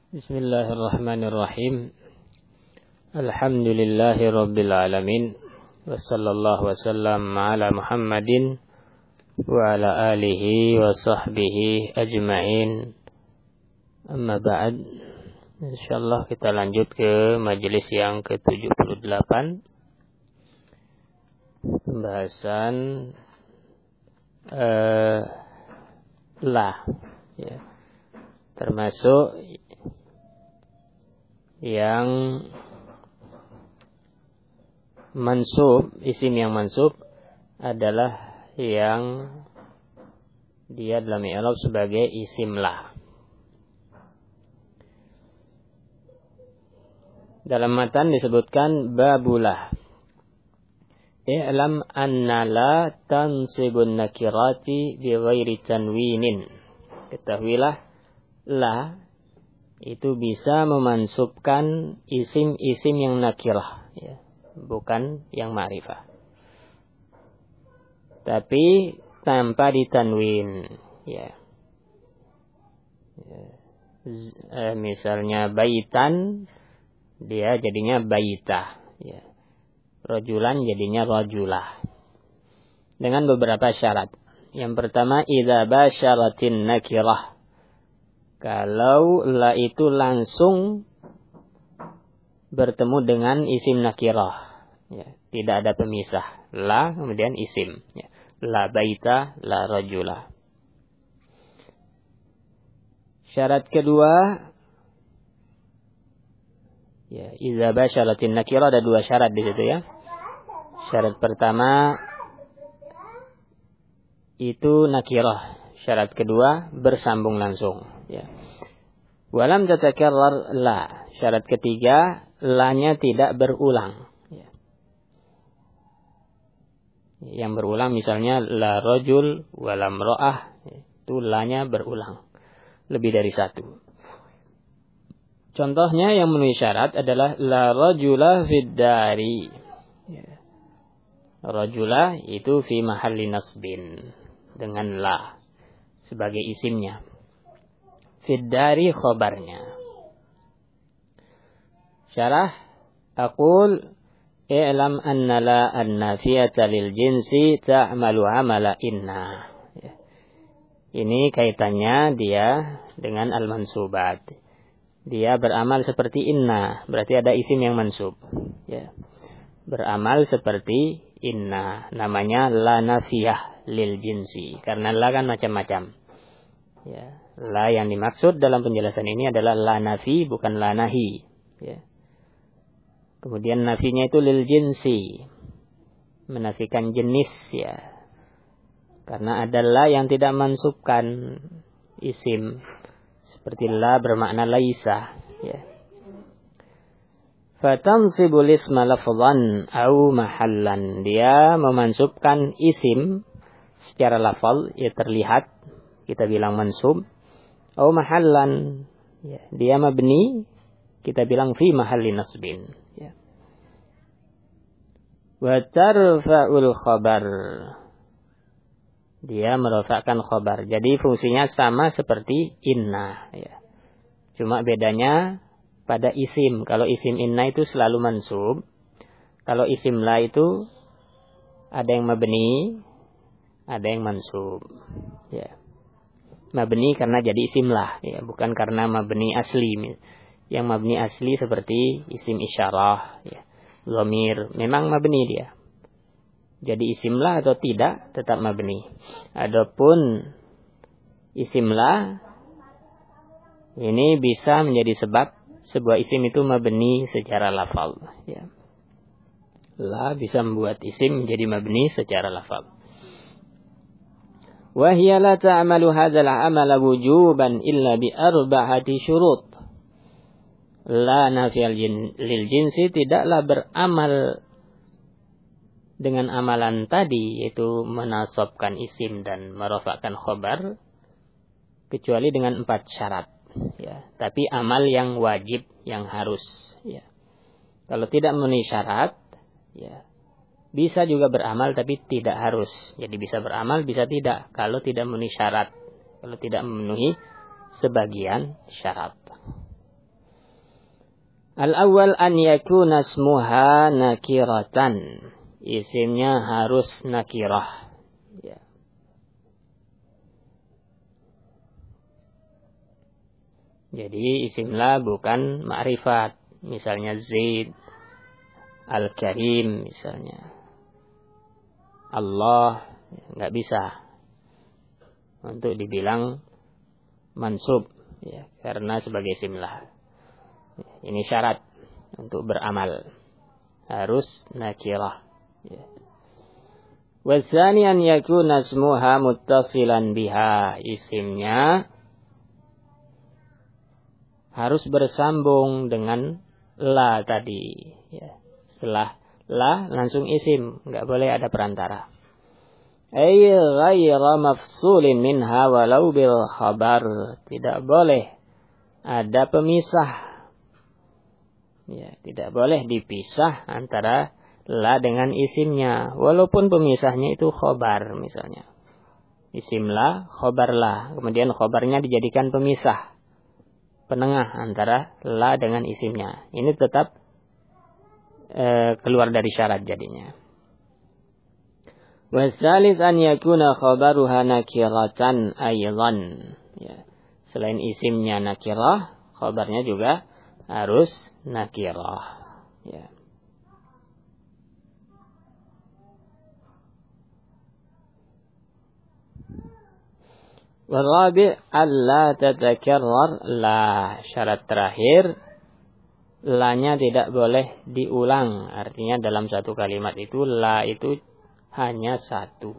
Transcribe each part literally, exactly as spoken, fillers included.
Bismillahirrahmanirrahim. Alhamdulillahi rabbil alamin. Wassallallahu wasallam ala Muhammadin wa ala alihi wa sahbihi ajma'in. Amma ba'd. Insyaallah kita lanjut ke majelis yang ke tujuh puluh delapan. Pembahasan uh, lah ya. Termasuk yang mansub, isim yang mansub adalah yang dia dalam i'rab sebagai isim lah. Dalam matan disebutkan babulah. I'lam anna la tansibun nakirati bi ghairi tanwinin. Ketahuilah la itu bisa memansubkan isim-isim yang nakirah, ya, bukan yang ma'rifah. Tapi tanpa ditanwin, ya. Ya. Z, eh, misalnya baitan, dia jadinya baitah, ya. Rajulan jadinya rajulah. Dengan beberapa syarat. Yang pertama, idza basyaratin nakirah. Kalau la itu langsung bertemu dengan isim nakirah, ya, tidak ada pemisah. La kemudian isim, ya. La baita, la rajula. Syarat kedua, ya, idza basyaratin nakirah, ada dua syarat di situ, ya. Syarat pertama itu nakirah. Syarat kedua bersambung langsung, ya. Walam tatakarrar la. Syarat ketiga, la-nya tidak berulang, ya. Yang berulang misalnya la rajul walam ra'ah, itu la-nya berulang lebih dari satu. Contohnya yang memenuhi syarat adalah la rajula fid dari, ya. Rajula itu fi mahalli nasbin dengan la sebagai isimnya. Fid dari khobarnya. Syarah, aqul i'lam anna la an-nafiyata lil jinsi ta'malu amala inna. Ya. Ini kaitannya dia dengan al-mansubat. Dia beramal seperti inna, berarti ada isim yang mansub, ya. Beramal seperti inna, namanya la nafiyah lil jinsi, karena la kan macam-macam, ya. La yang dimaksud dalam penjelasan ini adalah la nafi, bukan la nahi, ya. Kemudian nafinya itu lil jinsi, menafikan jenis, ya. Karena ada la yang tidak mansubkan isim, seperti la bermakna laisa, ya. Fatansibul isma lafzan au mahallan. Dia memansubkan isim secara lafal, ya, terlihat, kita bilang mansub. Au mahallan, ya, dia mabni, kita bilang fi mahalli nasbin, ya. Wa tarfa'ul khabar. Dia merafa'kan khabar. Jadi fungsinya sama seperti inna, ya. Cuma bedanya pada isim. Kalau isim inna itu selalu mansub. Kalau isim la itu ada yang mabni, ada yang mansub, ya. Mabni karena jadi isim lah, ya, bukan karena mabni asli. Yang mabni asli seperti isim isyarah, ya, dhamir, memang mabni dia. Jadi isim lah atau tidak tetap mabni. Adapun isim la ini bisa menjadi sebab sebuah isim itu mabni secara lafal, ya. La bisa membuat isim menjadi mabni secara lafal. Wa hiya la ta'malu hadzal 'amala wujuban illa bi arba'ati syurut. La nafiyal lil jinsi tidaklah beramal dengan amalan tadi, yaitu menasabkan isim dan merafa'kan khabar, kecuali dengan empat syarat, ya. Tapi amal yang wajib, yang harus, ya. Kalau tidak memenuhi syarat, ya, bisa juga beramal tapi tidak harus. Jadi bisa beramal, bisa tidak. Kalau tidak memenuhi syarat. Kalau tidak memenuhi sebagian syarat. Al-awwal an yakuna ismuha nakiratan. Isimnya harus nakirah. Ya. Jadi isimlah bukan ma'rifat. Misalnya Zaid, Al-Karim misalnya. Allah, nggak bisa untuk dibilang mansub, ya, karena sebagai isimlah. Ini syarat untuk beramal, harus nakirah. Ya. Wasani an yakuna ismuha muttasilan biha. Isimnya harus bersambung dengan la tadi. Ya. Setelah la langsung isim, nggak boleh ada perantara. Ay ghayra mafsulin minha walau bil khabar. Tidak boleh ada pemisah. Ya, tidak boleh dipisah antara la dengan isimnya, walaupun pemisahnya itu khobar misalnya. Isim la, khobar la, kemudian khobarnya dijadikan pemisah, penengah antara la dengan isimnya. Ini tetap e, keluar dari syarat jadinya. Wasalis an yakuna khabaruha nakiratan aydan. Ya. Selain isimnya nakirah, khabarnya juga harus nakirah. Ya. Warabi' alla tatakarrar la. Syarat terakhir, la-nya tidak boleh diulang. Artinya dalam satu kalimat itu la itu hanya satu.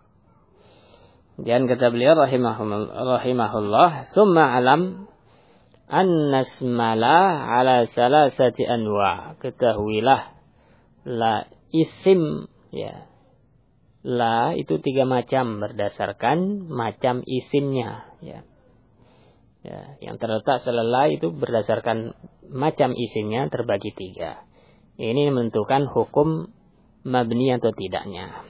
Dan kata beliau rahimahullah, summa alam an-nasmala ala salasati anwa. Ketahuilah la isim, ya. La itu tiga macam berdasarkan macam isimnya, ya. Ya, yang terletak setelah la itu berdasarkan macam isimnya terbagi tiga. Ini menentukan hukum mabni atau tidaknya.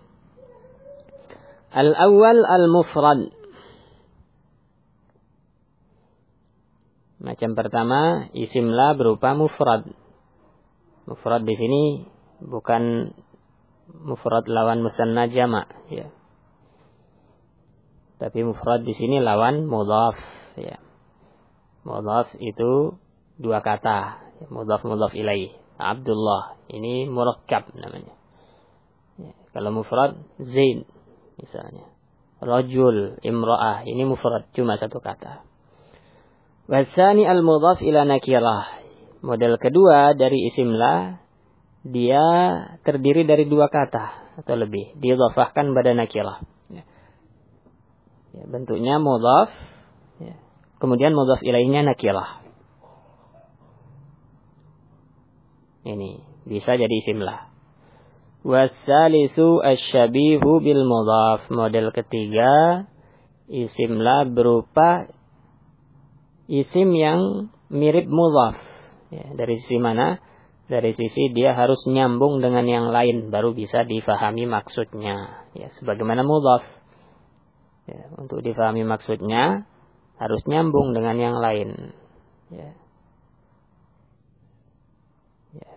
Al-awwal al-mufrad. Macam pertama, isim la berupa mufrad. Mufrad di sini bukan mufrad lawan musanna jama', ya. Tapi mufrad di sini lawan mudhaf, ya. Mudhaf itu dua kata, mudhaf mudhaf ilaih. Abdullah, ini murakkab namanya. Ya. Kalau mufrad Zaid misalnya. Rajul, imra'ah, ini mufrad cuma satu kata. Wasani al-mudhaf ila nakirah. Model kedua dari isim la, dia terdiri dari dua kata atau lebih, diidhafahkan pada nakirah. Ya. Ya, bentuknya mudhaf, ya. Kemudian mudhaf ilaihnya nakirah. Ini bisa jadi isim la. Wasalisu asyabihu bil mudhaf. Model ketiga, isim la berupa isim yang mirip mudhaf. Ya, dari sisi mana? Dari sisi dia harus nyambung dengan yang lain baru bisa difahami maksudnya. Ya, sebagaimana mudhaf. Ya, untuk difahami maksudnya harus nyambung dengan yang lain. Ya. Ya.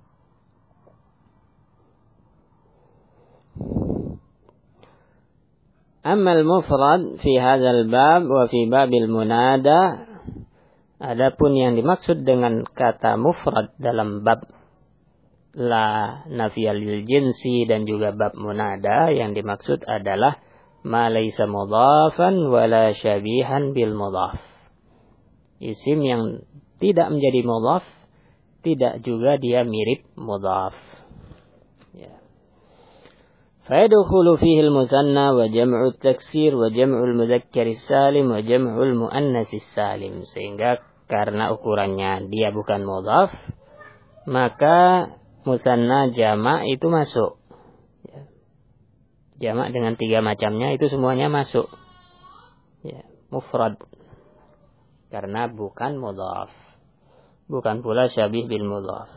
Amma al-mufrad fi hadzal bab wa fi babil munada. Adapun yang dimaksud dengan kata mufrad dalam bab la nafiyal lil jinsi dan juga bab munada, yang dimaksud adalah ma laisa mudhafan wala syabihan bil mudhaf. Isim yang tidak menjadi mudhaf, tidak juga dia mirip mudhaf. Ya. Fa yadkhulu fihi al-musanna wa jam'u at-taksir wa jam'u al-mudzakkar as-salim wa jam'u al-muannas as-salim. Sehingga karena ukurannya dia bukan mudhaf, maka musanna jama' itu masuk. Ya. Jama' dengan tiga macamnya itu semuanya masuk. Ya, mufrad. Karena bukan mudhaf. Bukan pula syabih bil mudhaf.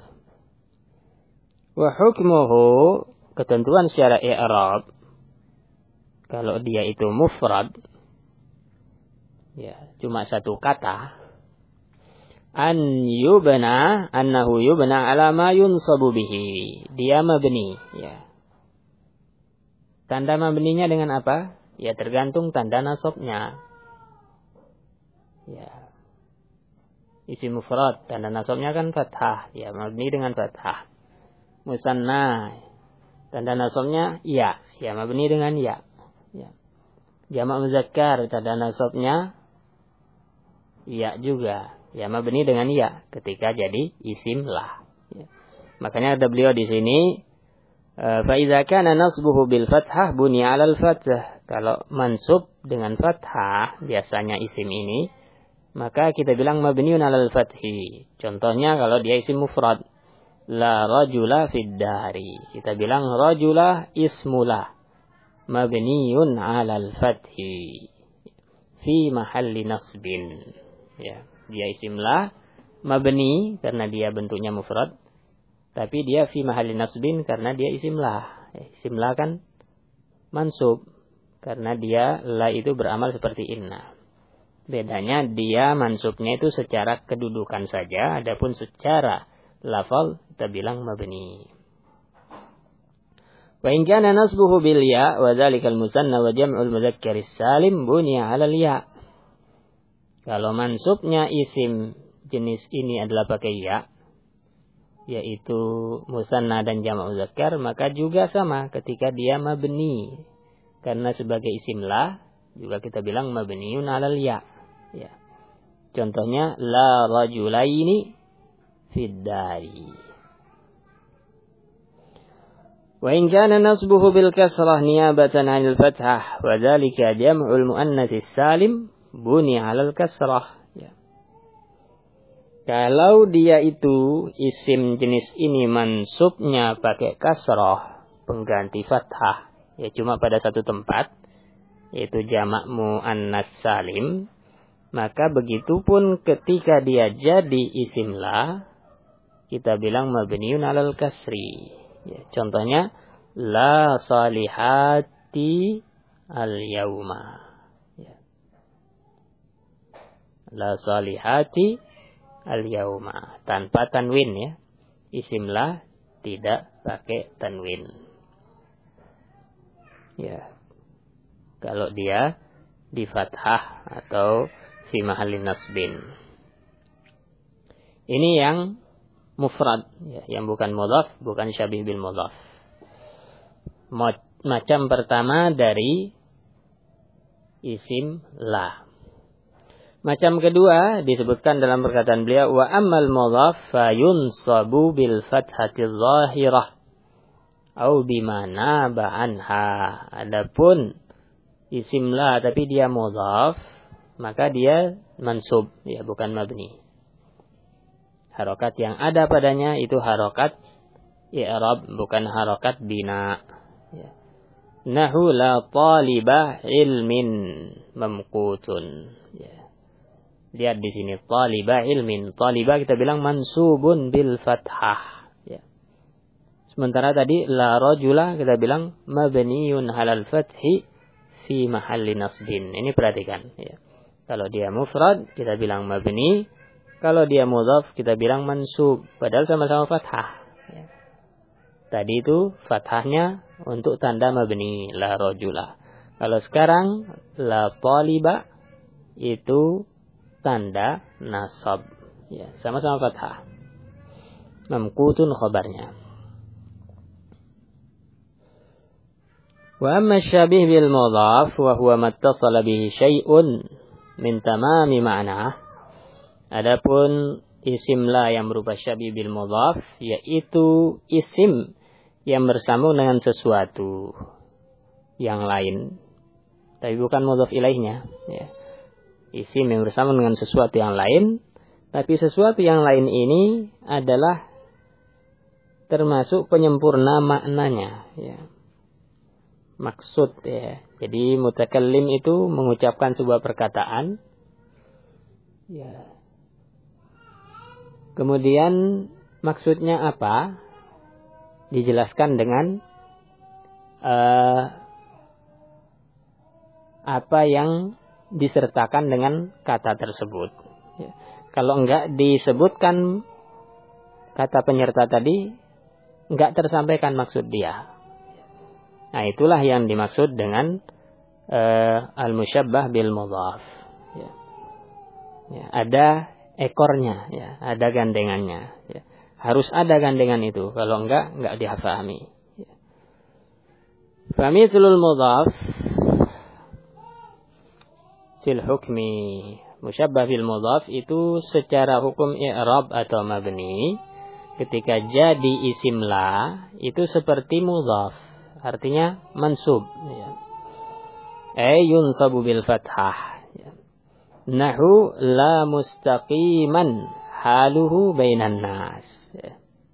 Wa hukmuhu, ketentuan secara i'rab, kalau dia itu mufrad, ya, cuma satu kata, an yubna annahu yubna ala ma yunsabu bihi. Dia mabni, ya. Tanda mabninya dengan apa? Ya tergantung tanda nasabnya. Ya. Isim mufrad, tanda nasabnya kan fathah, ya mabni dengan fathah. Musanna, tanda nasabnya ya, ya mabni dengan ya. Ya. Jamak muzakkar, tanda nasabnya ya juga, ya mabni dengan ya ketika jadi isim lah. Ya. Makanya ada beliau di sini, fa idza kana nasbuhu bil fathah bunya 'alal fathah. Kalau mansub dengan fathah biasanya isim ini, maka kita bilang mabniun 'alal fathi. Contohnya kalau dia isim mufrad, la rajula fid dari. Kita bilang rajula ismula mabniun 'alal fathi fi mahalli nasbin. Ya, dia isimlah mabni karena dia bentuknya mufrad, tapi dia fi mahalli nasbin karena dia isimlah. Isimlah kan mansub karena dia la itu beramal seperti inna. Bedanya dia mansubnya itu secara kedudukan saja, adapun secara lafal kita bilang mabni. Wa in kana nasbuhu bil ya wa dzalikal musanna wa jam'ul mudzakkaris salim bunya 'alal ya. Kalau mansubnya isim jenis ini adalah pakai ya, yaitu musanna dan jamak muzakkar, maka juga sama ketika dia mabni. Karena sebagai isim la juga kita bilang mabniun 'alal ya. Ya. Contohnya la rajulaini fid dari. Wa in kana nasbuhu bil kasrah niyabatan 'anil fathah wa dzalika jam'ul muannats salim buni 'alal kasrah. Ya. Kalau dia itu isim jenis ini mansubnya pakai kasrah pengganti fathah, ya cuma pada satu tempat, yaitu jamak muannats salim, maka begitupun ketika dia jadi isim la, kita bilang mabniun 'alal kasri. Ya, contohnya la salihati al-yauma. Ya. La salihati al-yauma tanpa tanwin ya. Isim la tidak pakai tanwin. Ya. Kalau dia di fathah atau fi mahallin nasbin. Ini yang mufrad, ya, yang bukan mudhaf, bukan syabih bil mudhaf. Macam pertama dari isim la. Macam kedua disebutkan dalam perkataan beliau, wa ammal mudhaf fa yunsabu bil fathati dhahirah au bimana ba'anha. Adapun isim la tapi dia mudhaf, maka dia mansub, ya bukan mabni. Harokat yang ada padanya itu harokat i'rab, bukan harokat bina. Ya. Nahu la talibah ilmin mamqutun. Ya. Lihat di sini talibah ilmin. Talibah kita bilang mansubun bil fathah. Ya. Sementara tadi la rajula kita bilang mabniyun halal fathi fi mahalli nasbin. Ini perhatikan. Ya. Kalau dia mufrad kita bilang mabni. Kalau dia mudhaf kita bilang mansub, padahal sama-sama fathah. Ya. Tadi itu fathahnya untuk tanda mabni, la rajula. Kalau sekarang la taliba itu tanda nasab. Ya, sama-sama fathah. Mamqutun khabarnya. Wa amma syabih bil mudhaf wa huwa mattasala bihi syai'un min tamami ma'nah. Adapun isim la yang berupa syabih bil mudhaf, yaitu isim yang bersambung dengan sesuatu yang lain, tapi bukan mudhaf ilaihnya. Ya. Isim yang bersambung dengan sesuatu yang lain, tapi sesuatu yang lain ini adalah termasuk penyempurna maknanya. Ya. Maksud ya. Jadi mutakallim itu mengucapkan sebuah perkataan. Ya. Kemudian maksudnya apa? Dijelaskan dengan uh, apa yang disertakan dengan kata tersebut. Ya. Kalau enggak disebutkan kata penyerta tadi, enggak tersampaikan maksud dia. Nah, itulah yang dimaksud dengan uh, al-musyabbah bil mudhaf. Ya. Ya, ada ekornya, ya, ada gandengannya. Ya. Harus ada gandengan itu. Kalau enggak, enggak difahami. Ya. Famithulul mudhaf fil hukmi musyabbah bil mudhaf itu secara hukum i'rab atau mabni ketika jadi isim la itu seperti mudhaf, artinya mansub, ya. Ay yunsabu bil fathah, ya. Nahu la mustaqiman haluhu bainan nas, ya.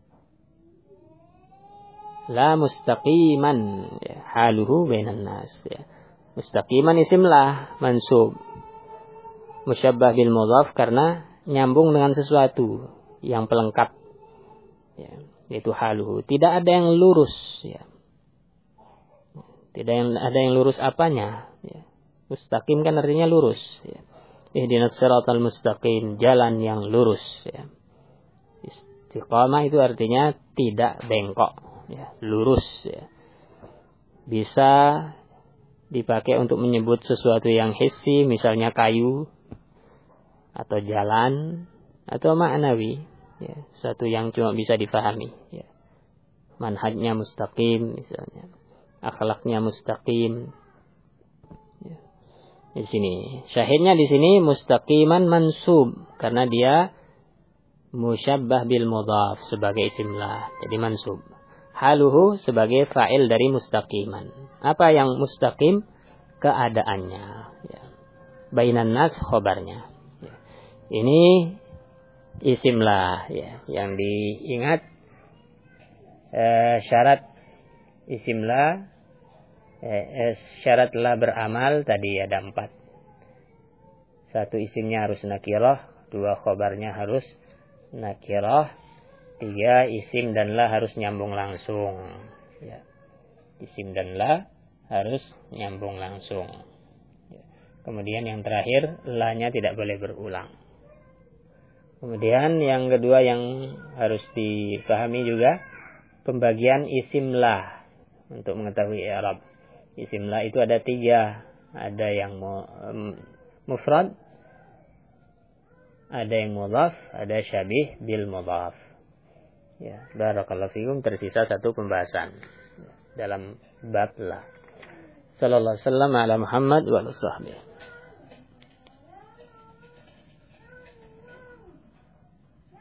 La mustaqiman, ya. Haluhu bainan nas, ya. Mustaqiman isim la mansub, musyabbah bil mudhaf karena nyambung dengan sesuatu yang pelengkap, ya, yaitu haluhu. Tidak ada yang lurus, ya. Tidak yang ada yang lurus apanya, ya. Mustaqim kan artinya lurus, ya. Ihdinas siratal mustaqim, jalan yang lurus, ya. Istiqamah itu artinya tidak bengkok, ya, lurus, ya. Bisa dipakai untuk menyebut sesuatu yang hissi, misalnya kayu, atau jalan, atau ma'nawi, ya, sesuatu yang cuma bisa difahami, ya. Manhajnya mustaqim, misalnya, akhlaknya mustaqim, ya. Di sini syahidnya di sini mustaqiman mansub karena dia musyabbah bil mudhaf sebagai isim la, jadi mansub. Haluhu sebagai fa'il dari mustaqiman. Apa yang mustaqim? Keadaannya, ya. Bainan nas khobarnya, ya. Ini isim la, ya. Yang diingat eh, syarat isim la, eh, syarat la beramal tadi ada empat. Satu, isimnya harus nakirah. Dua, khobarnya harus nakirah. Tiga, isim dan la harus nyambung langsung, ya. Isim dan la harus nyambung langsung, ya. Kemudian yang terakhir, la-nya tidak boleh berulang. Kemudian yang kedua yang harus dipahami juga pembagian isim la untuk mengetahui i'rab. Isim la itu ada tiga, ada yang mufrad, ada yang mudhaf, ada syabih bil mudhaf. Ya, barakallahu fikum, tersisa satu pembahasan dalam bab la. Sallallahu alaihi wasallam ala Muhammad wa alihi.